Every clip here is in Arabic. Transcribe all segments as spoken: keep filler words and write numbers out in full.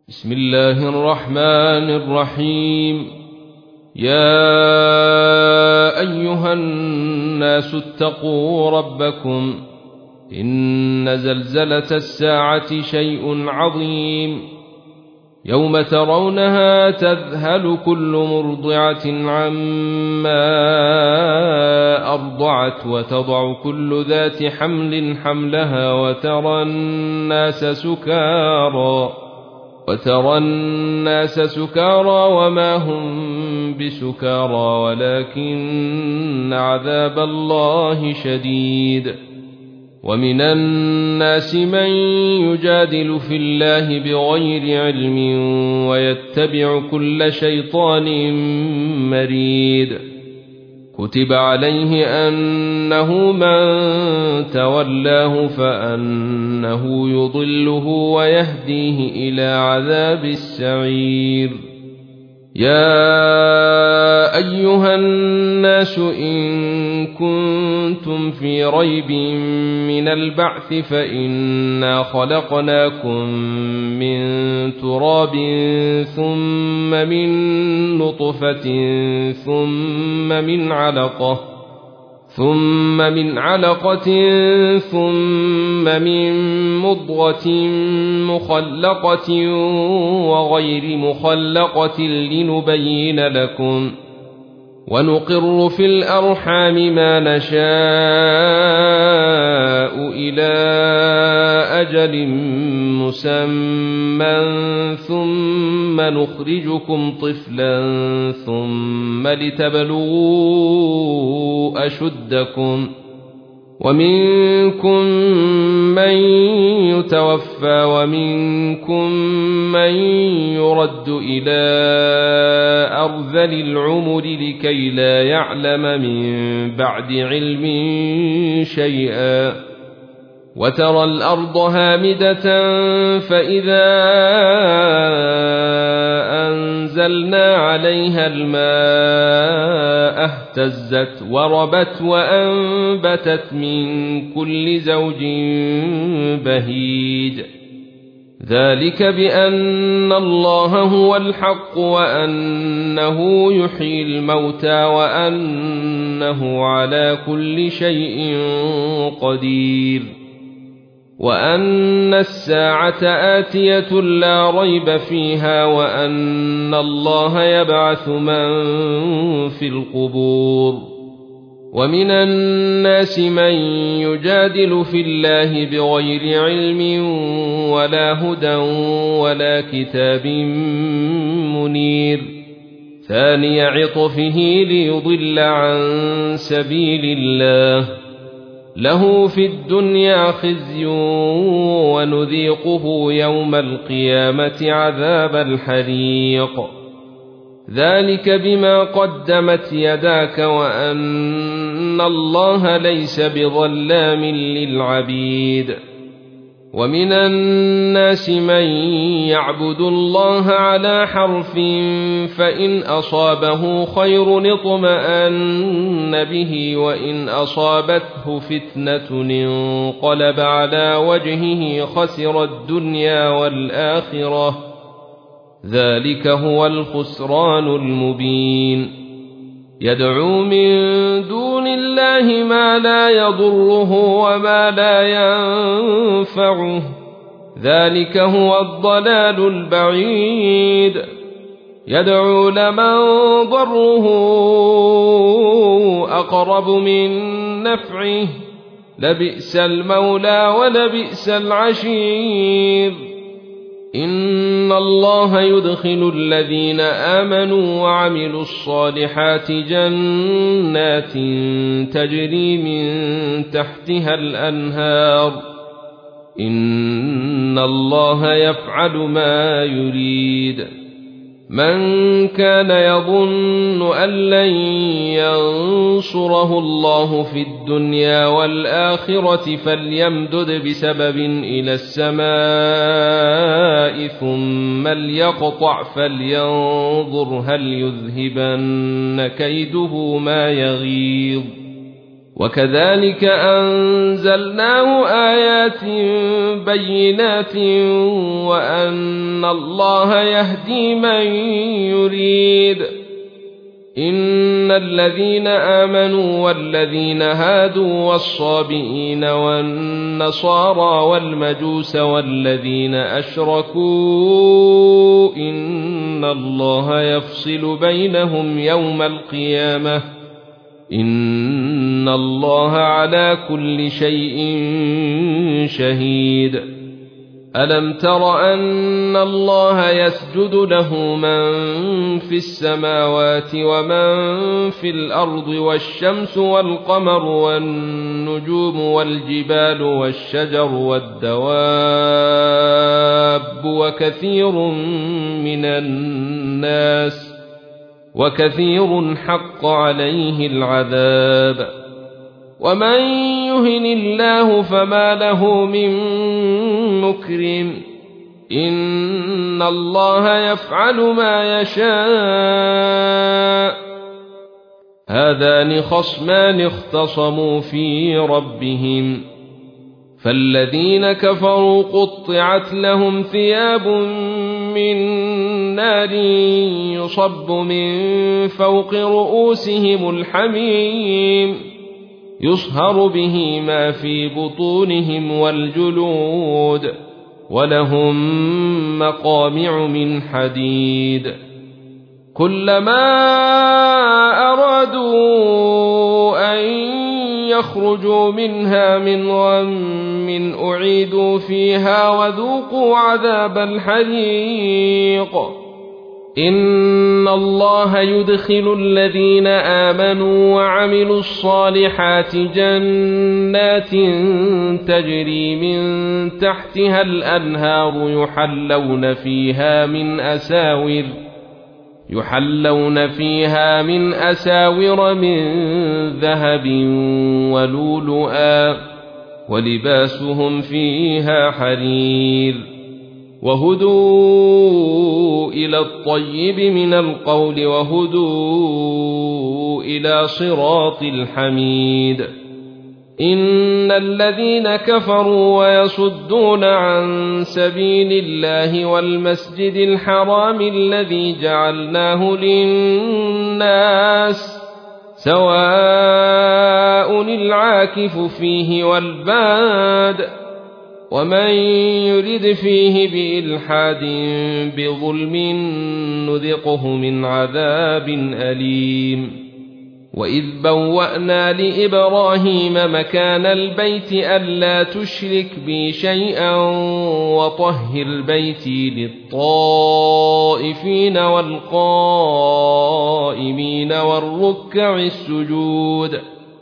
بسم الله الرحمن الرحيم. يا أيها الناس اتقوا ربكم إن زلزلة الساعة شيء عظيم يوم ترونها تذهل كل مرضعة عما أرضعت وتضع كل ذات حمل حملها وترى الناس سكارى وترى الناس سكارى وما هم بسكارى ولكن عذاب الله شديد. ومن الناس من يجادل في الله بغير علم ويتبع كل شيطان مريد. كتب عليه أنه من تولاه فأنه يضله ويهديه إلى عذاب السعير. يا أيها الناس إن كنتم في ريب من البعث فإنا خلقناكم من تراب ثم من نطفة ثم من علقة ثم من علقة ثم من مضغة مخلقة وغير مخلقة لنبين لكم ونقر في الأرحام ما نشاء إلى أجل مسمى ثم نخرجكم طفلا ثم لتبلغوا أشدكم ومنكم من يتوفى ومنكم من يرد إلى أرذل العمر لكي لا يعلم من بعد علم شيئا. وترى الأرض هامدة فإذا أنزلنا عليها الماء اهتزت وربت وأنبتت من كل زوج بهيج. ذلك بأن الله هو الحق وأنه يحيي الموتى وأنه على كل شيء قدير وأن الساعة آتية لا ريب فيها وأن الله يبعث من في القبور. ومن الناس من يجادل في الله بغير علم ولا هدى ولا كتاب منير. ثاني عطفه ليضل عن سبيل الله له في الدنيا خزي ونذيقه يوم القيامة عذاب الحريق. ذلك بما قدمت يداك وأن الله ليس بظلام للعبيد. ومن الناس من يعبد الله على حرف فإن أصابه خير اطمأن به وإن أصابته فتنة انقلب على وجهه خسر الدنيا والآخرة. ذلك هو الخسران المبين. يدعو من دون الله ما لا يضره وما لا ينفعه. ذلك هو الضلال البعيد. يدعو لمن ضره أقرب من نفعه لبئس المولى ولبئس العشير. إن الله يدخل الذين آمنوا وعملوا الصالحات جنات تجري من تحتها الأنهار. إن الله يفعل ما يريد. من كان يظن أن لن ينصره الله في الدنيا والآخرة فليمدد بسبب إلى السماء ثم ليقطع فلينظر هل يذهبن كيده ما يغيظ. وكذلك أنزلناه آيات بينات وأن الله يهدي من يريد. إن الذين آمنوا والذين هادوا والصابئين والنصارى والمجوس والذين أشركوا إن الله يفصل بينهم يوم القيامة إن الله على كل شيء شهيد. ألم تر أن الله يسجد له من في السماوات ومن في الأرض والشمس والقمر والنجوم والجبال والشجر والدواب وكثير من الناس وكثير حق عليه العذاب ومن يهن الله فما له من مكرم إن الله يفعل ما يشاء. هذان خصمان اختصموا في ربهم فالذين كفروا قطعت لهم ثياب من نار يصب من فوق رؤوسهم الحميم يصهر به ما في بطونهم والجلود ولهم مقامع من حديد كلما أرادوا أن يخرجوا منها من غم أعيدوا فيها وذوقوا عذاب الحريق. إن الله يدخل الذين آمنوا وعملوا الصالحات جنات تجري من تحتها الأنهار يحلون فيها من أساور يحلون فيها من أساور من ذهب ولؤلؤا ولباسهم فيها حرير وهدوا إلى الطيب من القول وهدوا إلى صراط الحميد. إن الذين كفروا ويصدون عن سبيل الله والمسجد الحرام الذي جعلناه للناس سواء العاكف فيه والباد ومن يرد فيه بإلحاد بظلم نذقه من عذاب أليم. وإذ بوأنا لإبراهيم مكان البيت ألا تشرك بي شيئا وطهر بيتي للطائفين والقائمين والركع السجود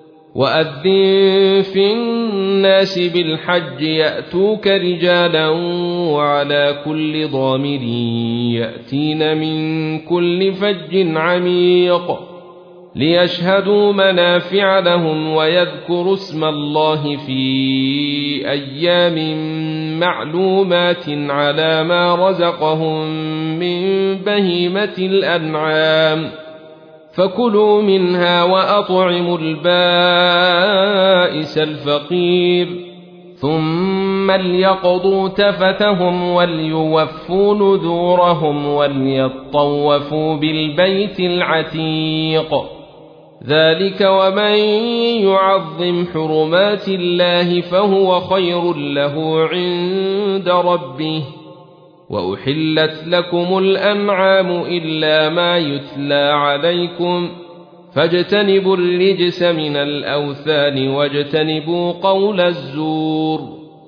وأذن في الناس بالحج يأتوك رجالا وعلى كل ضامر يأتين من كل فج عميق ليشهدوا منافع لهم ويذكروا اسم الله في أيام معلومات على ما رزقهم من بهيمة الأنعام فكلوا منها وأطعموا البائس الفقير ثم ليقضوا تفتهم وليوفوا نذورهم وليطوفوا بالبيت العتيق. ذلك ومن يعظم حرمات الله فهو خير له عند ربه. وأحلت لكم الأنعام إلا ما يتلى عليكم فاجتنبوا الرجس من الأوثان واجتنبوا قول الزور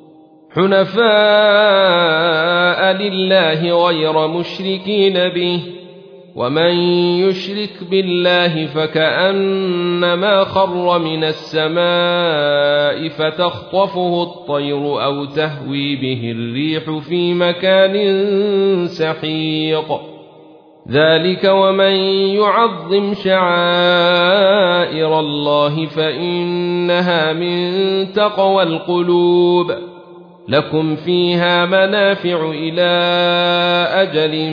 حنفاء لله غير مشركين به ومن يشرك بالله فكأنما خر من السماء فتخطفه الطير أو تهوي به الريح في مكان سحيق. ذلك ومن يعظم شعائر الله فإنها من تقوى القلوب. لكم فيها منافع إلى أجل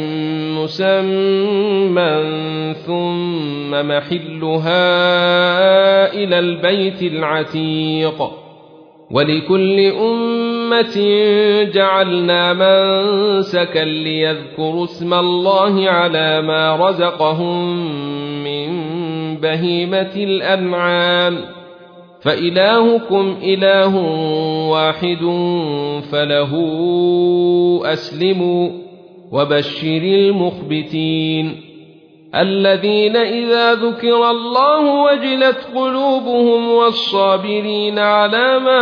مسمى ثم محلها إلى البيت العتيق ولكل أمة جعلنا منسكا ليذكروا اسم الله على ما رزقهم من بهيمة الأنعام فإلهكم إله واحد فله أسلموا وبشر المخبتين الذين إذا ذكر الله وجلت قلوبهم والصابرين على ما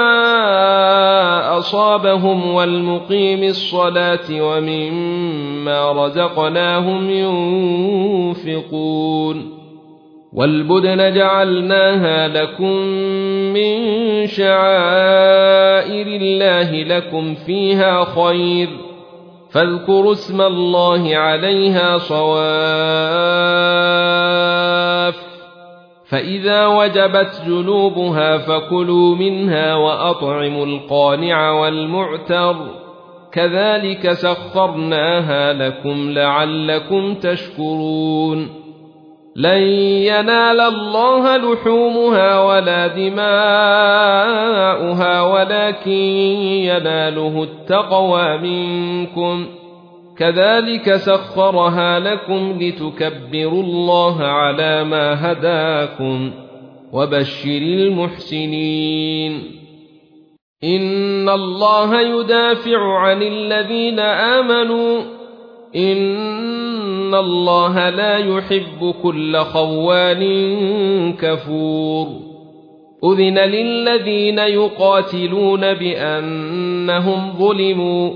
أصابهم والمقيم الصلاة ومما رزقناهم ينفقون والبدن جعلناها لكم من شعائر الله لكم فيها خير فاذكروا اسم الله عليها صواف فإذا وجبت جنوبها فكلوا منها وأطعموا القانع والمعتر كذلك سخرناها لكم لعلكم تشكرون لن ينال الله لحومها ولا دماؤها ولكن يناله التقوى منكم كذلك سخرها لكم لتكبروا الله على ما هداكم وبشر المحسنين إن الله يدافع عن الذين آمنوا إن الله لا يحب كل خوان كفور أذن للذين يقاتلون بأنهم ظلموا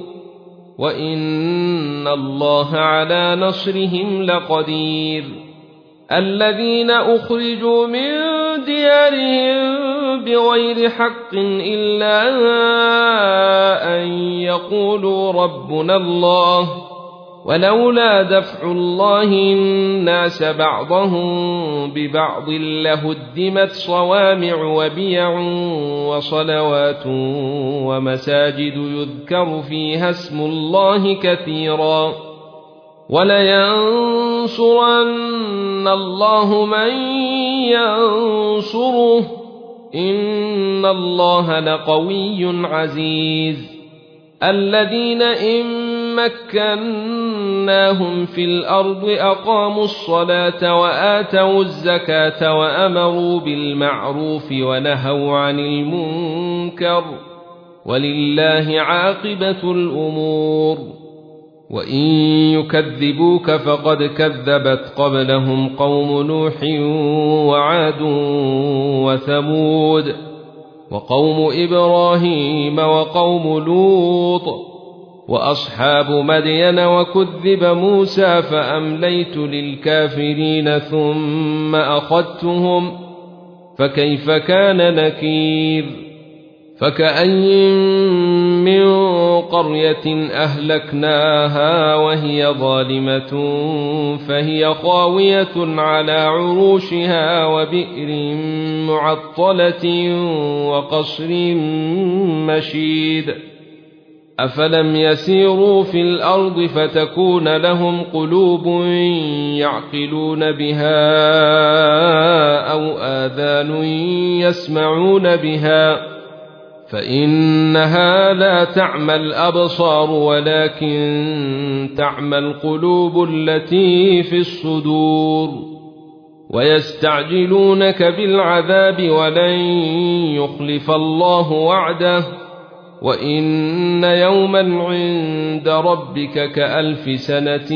وإن الله على نصرهم لقدير الذين أخرجوا من ديارهم بغير حق إلا أن يقولوا ربنا الله ولولا دفع الله الناس بعضهم ببعض لهدمت صوامع وبيع وصلوات ومساجد يذكر فيها اسم الله كثيرا ولينصرن الله من ينصره إن الله لقوي عزيز الذين إن مكناهم في الأرض أقاموا الصلاة وآتوا الزكاة وأمروا بالمعروف ونهوا عن المنكر ولله عاقبة الأمور وإن يكذبوك فقد كذبت قبلهم قوم نوح وعاد وثمود وقوم إبراهيم وقوم لوط وأصحاب مدين وكذب موسى فأمليت للكافرين ثم أخذتهم فكيف كان نكير فكأي من قرية أهلكناها وهي ظالمة فهي خاوية على عروشها وبئر معطلة وقصر مشيد أفلم يسيروا في الأرض فتكون لهم قلوب يعقلون بها أو آذان يسمعون بها فإنها لا تعمى الأبصار ولكن تعمى القلوب التي في الصدور ويستعجلونك بالعذاب ولن يخلف الله وعده وإن يوما عند ربك كألف سنة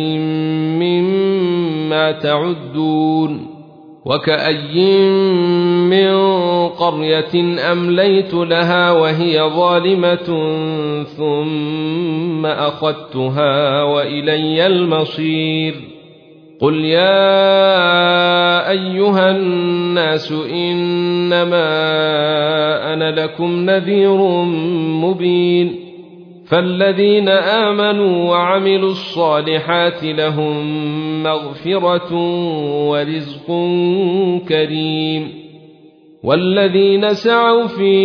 مما تعدون وكأي من قرية أمليت لها وهي ظالمة ثم أخذتها وإلي المصير قل يا أيها الناس إنما أنا لكم نذير مبين فالذين آمنوا وعملوا الصالحات لهم مغفرة ورزق كريم والذين سعوا في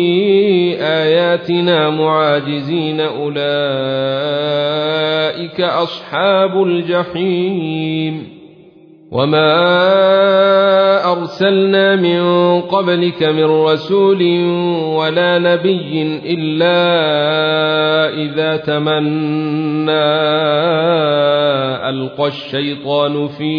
آياتنا معاجزين أولئك أصحاب الجحيم وما أرسلنا من قبلك من رسول ولا نبي إلا إذا تمنى ألقى الشيطان في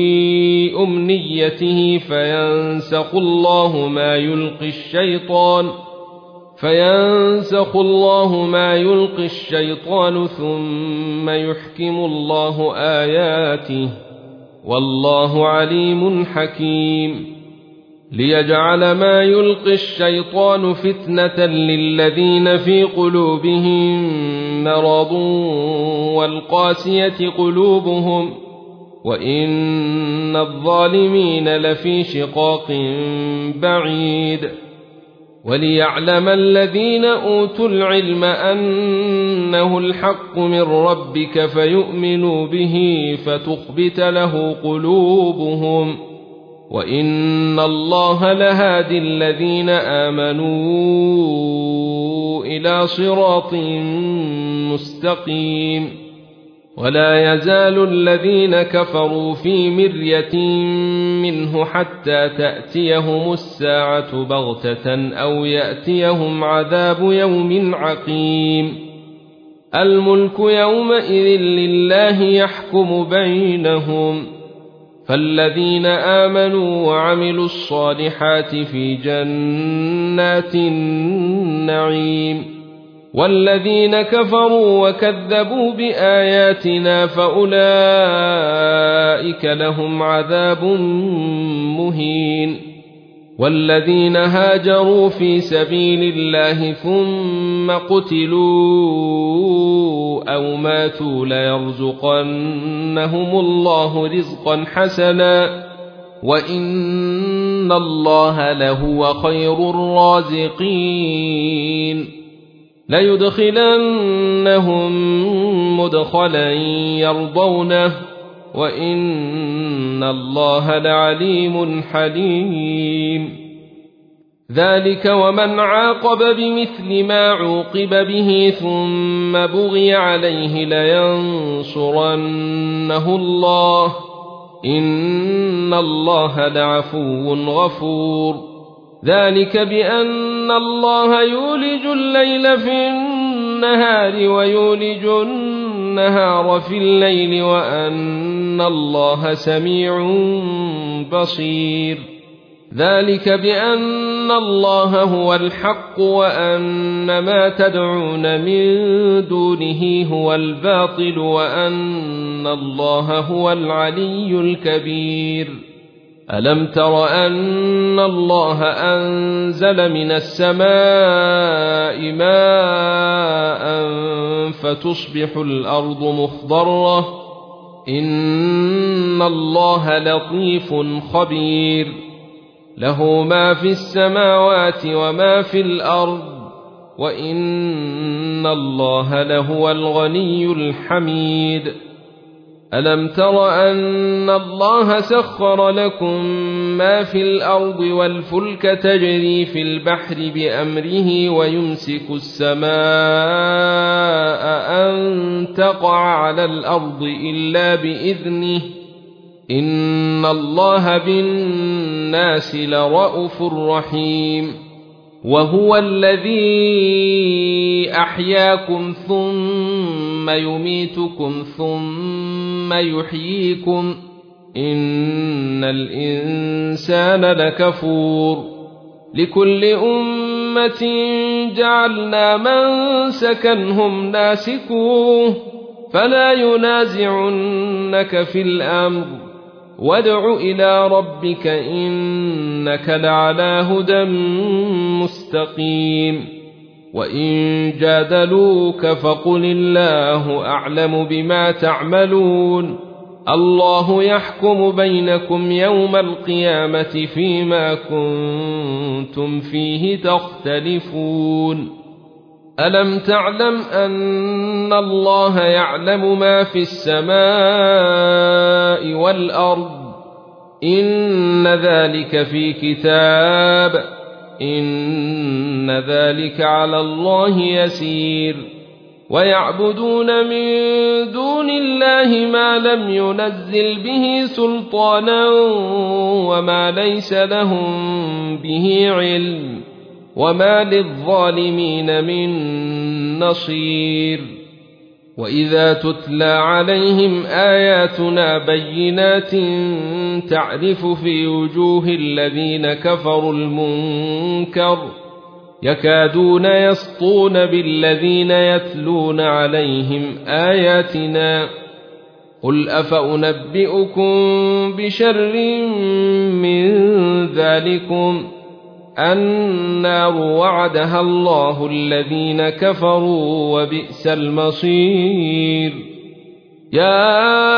أمنيته فينسخ الله ما يلقي الشيطان فينسخ الله ما يلقي الشيطان ثم يحكم الله آياته والله عليم حكيم ليجعل ما يلقي الشيطان فتنة للذين في قلوبهم مرض والقاسية قلوبهم وإن الظالمين لفي شقاق بعيد وليعلم الذين أوتوا العلم أنه الحق من ربك فيؤمنوا به فتخبت له قلوبهم وإن الله لهادي الذين آمنوا إلى صراط مستقيم ولا يزال الذين كفروا في مرية منه حتى تأتيهم الساعة بغتة أو يأتيهم عذاب يوم عقيم الملك يومئذ لله يحكم بينهم فالذين آمنوا وعملوا الصالحات في جنات النعيم والذين كفروا وكذبوا بآياتنا فأولئك لهم عذاب مهين والذين هاجروا في سبيل الله ثم قتلوا أو ماتوا ليرزقنهم الله رزقا حسنا وإن الله لهو خير الرازقين ليدخلنهم مدخلا يرضونه وإن الله لعليم حليم ذلك ومن عاقب بمثل ما عوقب به ثم بغي عليه لينصرنه الله إن الله لعفو غفور ذلك بأن الله يولج الليل في النهار ويولج النهار في الليل وأن الله سميع بصير ذلك بأن الله هو الحق وأن ما تدعون من دونه هو الباطل وأن الله هو العلي الكبير ألم تر أن الله أنزل من السماء ماء فتصبح الأرض مخضرة إن الله لطيف خبير له ما في السماوات وما في الأرض وإن الله لهو الغني الحميد ألم تر أن الله سخر لكم ما في الأرض والفلك تجري في البحر بأمره ويمسك السماء أن تقع على الأرض إلا بإذنه إن الله بالناس لرءوف رحيم وهو الذي أحياكم ثم يميتكم ثم يحييكم إن الإنسان لكفور لكل أمة جعلنا منسكا هم ناسكوه فلا ينازعنك في الأمر وادع إلى ربك إنك لعلى هدى مستقيم وإن جادلوك فقل الله أعلم بما تعملون الله يحكم بينكم يوم القيامة فيما كنتم فيه تختلفون ألم تعلم أن الله يعلم ما في السماء والأرض إن ذلك في كتاب إن ذلك على الله يسير ويعبدون من دون الله ما لم ينزل به سلطانا وما ليس لهم به علم وما للظالمين من نصير وإذا تتلى عليهم آياتنا بينات تعرف في وجوه الذين كفروا المنكر يكادون يسطون بالذين يتلون عليهم آياتنا قل أفأنبئكم بشر من ذلكم النار وعدها الله الذين كفروا وبئس المصير يا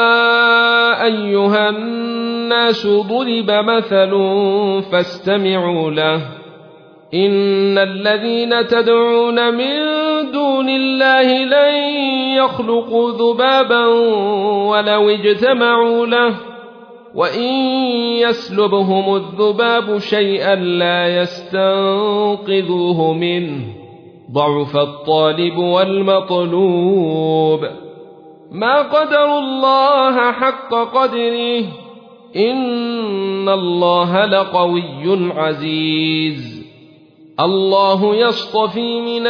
أيها الناس ضرب مثل فاستمعوا له إن الذين تدعون من دون الله لن يخلقوا ذبابا ولو اجتمعوا له وإن يسلبهم الذباب شيئا لا يستنقذوه منه ضعف الطالب والمطلوب ما قدروا الله حق قدره إن الله لقوي عزيز الله يصطفي من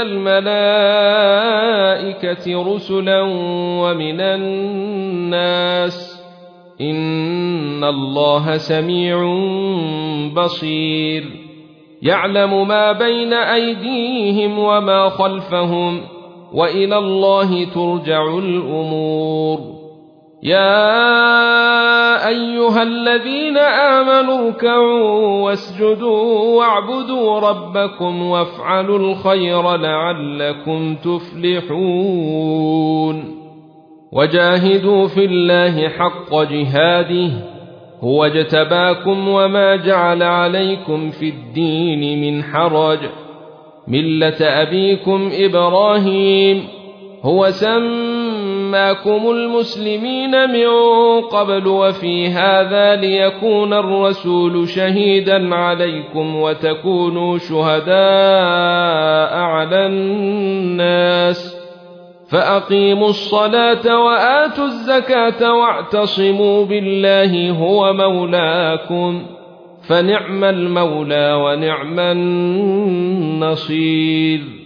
الملائكة رسلا ومن الناس إن الله سميع بصير يعلم ما بين أيديهم وما خلفهم وإلى الله ترجع الأمور يا أيها الذين آمنوا اركعوا واسجدوا واعبدوا ربكم وافعلوا الخير لعلكم تفلحون وجاهدوا في الله حق جهاده هو اجتباكم وما جعل عليكم في الدين من حرج ملة أبيكم إبراهيم هو سماكم المسلمين من قبل وفي هذا ليكون الرسول شهيدا عليكم وتكونوا شهداء على الناس فأقيموا الصلاة وآتوا الزكاة واعتصموا بالله هو مولاكم فنعم المولى ونعم النصير